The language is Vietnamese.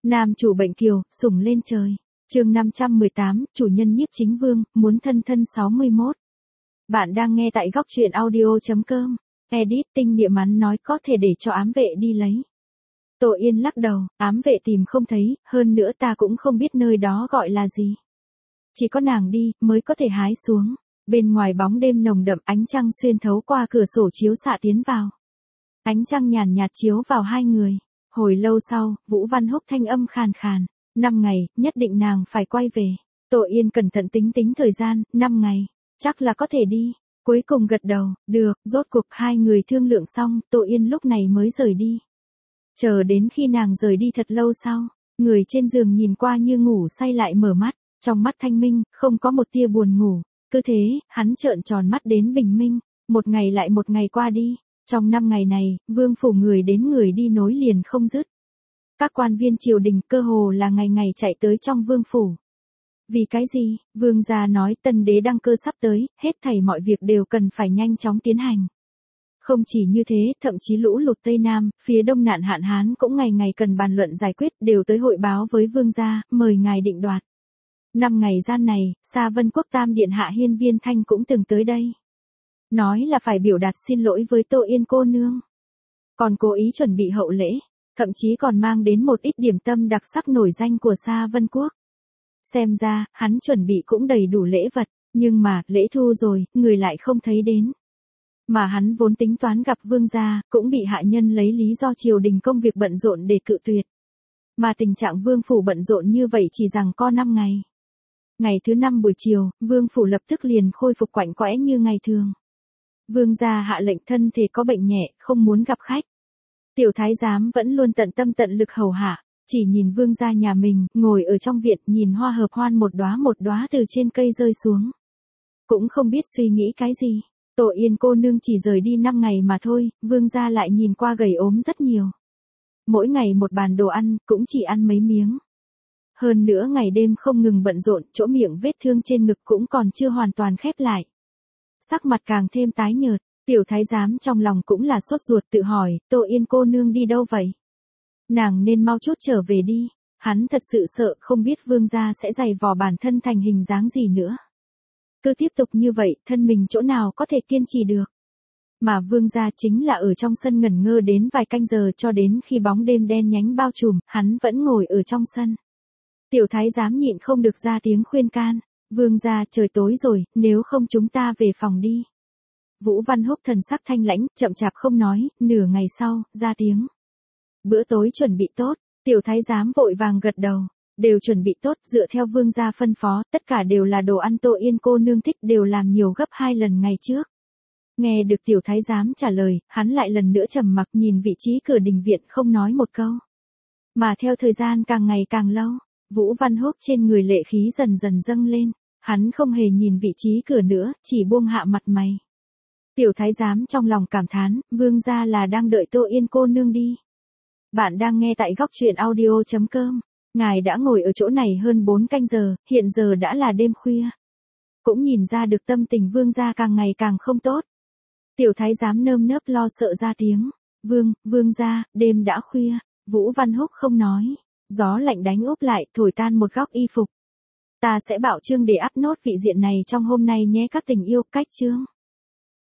Nam chủ bệnh kiều, sủng lên trời. Chương 518, chủ nhân Nhiếp Chính Vương, muốn thân thân 61. Bạn đang nghe tại góc truyện audio.com. Edit Tinh Địa Mắn nói có thể để cho ám vệ đi lấy. Tô Yên lắc đầu, ám vệ tìm không thấy, hơn nữa ta cũng không biết nơi đó gọi là gì. Chỉ có nàng đi, mới có thể hái xuống. Bên ngoài bóng đêm nồng đậm, ánh trăng xuyên thấu qua cửa sổ chiếu xạ tiến vào. Ánh trăng nhàn nhạt chiếu vào hai người. Hồi lâu sau, Vũ Văn Húc thanh âm khàn khàn. 5 ngày, nhất định nàng phải quay về. Tô Yên cẩn thận tính thời gian, 5 ngày. Chắc là có thể đi. Cuối cùng gật đầu, được, rốt cuộc hai người thương lượng xong, Tô Yên lúc này mới rời đi. Chờ đến khi nàng rời đi thật lâu sau, người trên giường nhìn qua như ngủ say lại mở mắt, trong mắt thanh minh, không có một tia buồn ngủ. Cứ thế, hắn trợn tròn mắt đến bình minh, một ngày lại một ngày qua đi. Trong 5 ngày này, vương phủ người đến người đi nối liền không dứt. Các quan viên triều đình cơ hồ là ngày ngày chạy tới trong vương phủ. Vì cái gì? Vương gia nói tân đế đăng cơ sắp tới, hết thảy mọi việc đều cần phải nhanh chóng tiến hành. Không chỉ như thế, thậm chí lũ lụt Tây Nam, phía đông nạn hạn hán cũng ngày ngày cần bàn luận giải quyết, đều tới hội báo với vương gia, mời ngài định đoạt. 5 ngày gian này, Sa Vân Quốc Tam Điện Hạ Hiên Viên Thanh cũng từng tới đây. Nói là phải biểu đạt xin lỗi với Tô Yên cô nương. Còn cố ý chuẩn bị hậu lễ, thậm chí còn mang đến một ít điểm tâm đặc sắc nổi danh của Sa Vân Quốc. Xem ra, hắn chuẩn bị cũng đầy đủ lễ vật, nhưng mà, lễ thu rồi, người lại không thấy đến. Mà hắn vốn tính toán gặp vương gia, cũng bị hạ nhân lấy lý do triều đình công việc bận rộn để cự tuyệt. Mà tình trạng vương phủ bận rộn như vậy chỉ rằng có 5 ngày. Ngày thứ 5 buổi chiều, vương phủ lập tức liền khôi phục quạnh quẽ như ngày thường. Vương gia hạ lệnh thân thể có bệnh nhẹ, không muốn gặp khách. Tiểu thái giám vẫn luôn tận tâm tận lực hầu hạ, chỉ nhìn vương gia nhà mình, ngồi ở trong viện nhìn hoa hợp hoan một đóa từ trên cây rơi xuống. Cũng không biết suy nghĩ cái gì, Tô Yên cô nương chỉ rời đi 5 ngày mà thôi, vương gia lại nhìn qua gầy ốm rất nhiều. Mỗi ngày một bàn đồ ăn, cũng chỉ ăn mấy miếng. Hơn nữa ngày đêm không ngừng bận rộn, chỗ miệng vết thương trên ngực cũng còn chưa hoàn toàn khép lại. Sắc mặt càng thêm tái nhợt, tiểu thái giám trong lòng cũng là sốt ruột tự hỏi, Tô Yên cô nương đi đâu vậy? Nàng nên mau chút trở về đi, hắn thật sự sợ không biết vương gia sẽ giày vò bản thân thành hình dáng gì nữa. Cứ tiếp tục như vậy, thân mình chỗ nào có thể kiên trì được. Mà vương gia chính là ở trong sân ngẩn ngơ đến vài canh giờ cho đến khi bóng đêm đen nhánh bao trùm, hắn vẫn ngồi ở trong sân. Tiểu thái giám nhịn không được ra tiếng khuyên can, vương gia trời tối rồi, nếu không chúng ta về phòng đi. Vũ Văn Húc thần sắc thanh lãnh, chậm chạp không nói, nửa ngày sau, ra tiếng. Bữa tối chuẩn bị tốt, tiểu thái giám vội vàng gật đầu, đều chuẩn bị tốt dựa theo vương gia phân phó, tất cả đều là đồ ăn Tô Yên cô nương thích đều làm nhiều gấp 2 lần ngày trước. Nghe được tiểu thái giám trả lời, hắn lại lần nữa trầm mặc nhìn vị trí cửa đình viện không nói một câu. Mà theo thời gian càng ngày càng lâu, Vũ Văn Húc trên người lệ khí dần dần dâng lên, hắn không hề nhìn vị trí cửa nữa, chỉ buông hạ mặt mày. Tiểu thái giám trong lòng cảm thán, vương gia là đang đợi Tô Yên cô nương đi. Bạn đang nghe tại góc truyện audio.com. Ngài đã ngồi ở chỗ này hơn 4 canh giờ, hiện giờ đã là đêm khuya. Cũng nhìn ra được tâm tình vương gia càng ngày càng không tốt. Tiểu thái giám nơm nớp lo sợ ra tiếng. Vương gia, đêm đã khuya. Vũ Văn Húc không nói. Gió lạnh đánh úp lại, thổi tan một góc y phục. Ta sẽ bảo chương để up nốt vị diện này trong hôm nay nhé các tình yêu, cách chương.